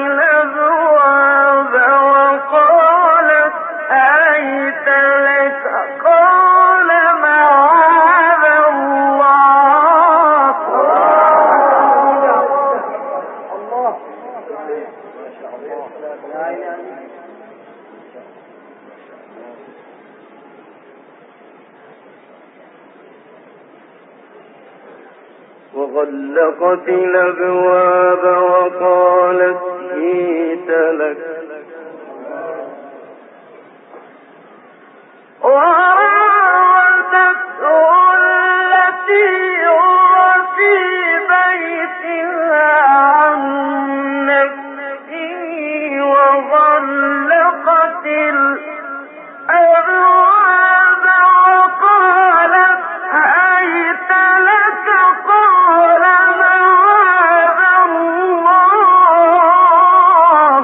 الأبواب وقالت هيت لك قال معاذ الله وغلقت الأبواب وقالت هيت لك وراودته التي هو في بيتها عن نفسه وغلقت الأبواب وقالت هيت لك قال معاذ الله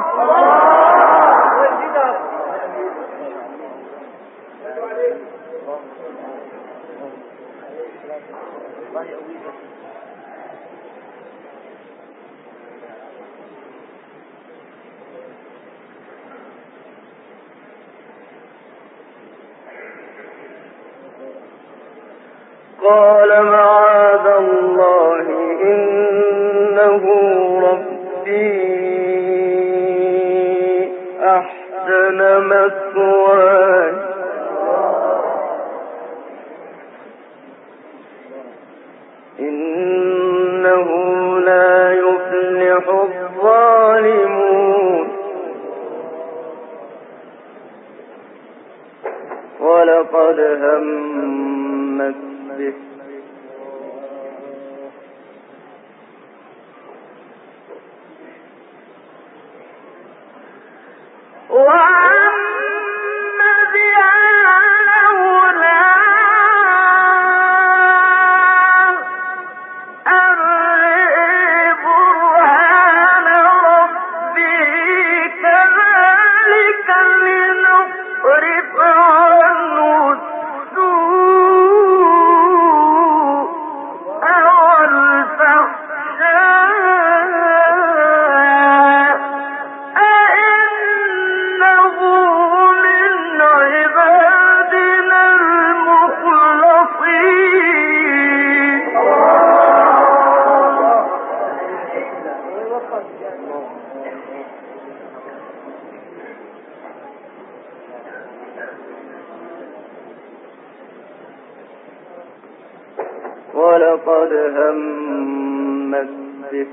قال معاذ الله إنه ربي أحسن مثواي إنه لا يفلح الظالمون ولقد همت به وَأَمَّ بِهَا لَوْلَا أَن برهان رَبِّهِ كَذَلِكَ لِنُصْرِفَ عَنْهُ السُّوءَ وَالْفَحْشَاءَ إِنَّهُ مِنْ عِبَادِنَا الْمُخْلَصِينَ ولقد همت به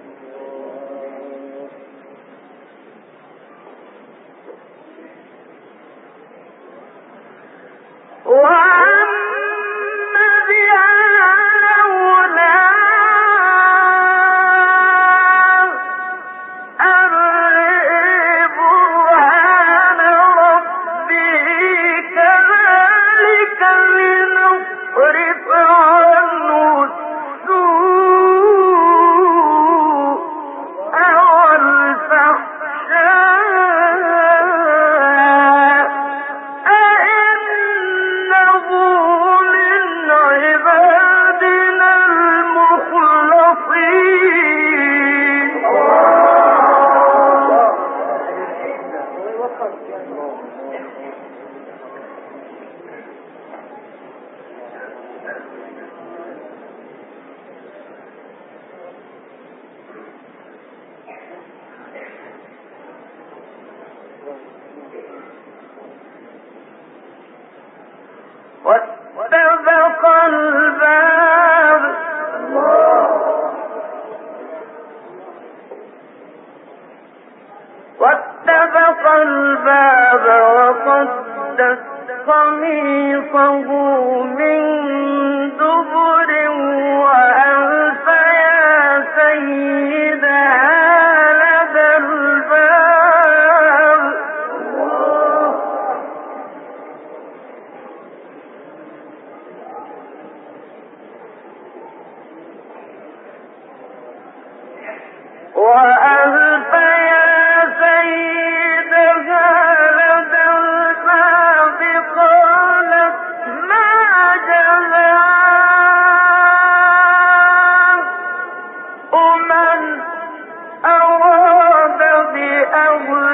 وَأَمَّ بِهَا لَوْلَا أَن برهان رَبِّهِ كَذَلِكَ لِنُصْرِفَ عَنْهُ السُّوءَ وَالْفَحْشَاءَ إِنَّهُ مِنْ عِبَادِنَا الْمُخْلَصِينَ واستبق الباب وقدت قميصه من دبر وألف يا سيدها لدى الباب وألف يا سيدها لدى الباب قالت ما جاء أهله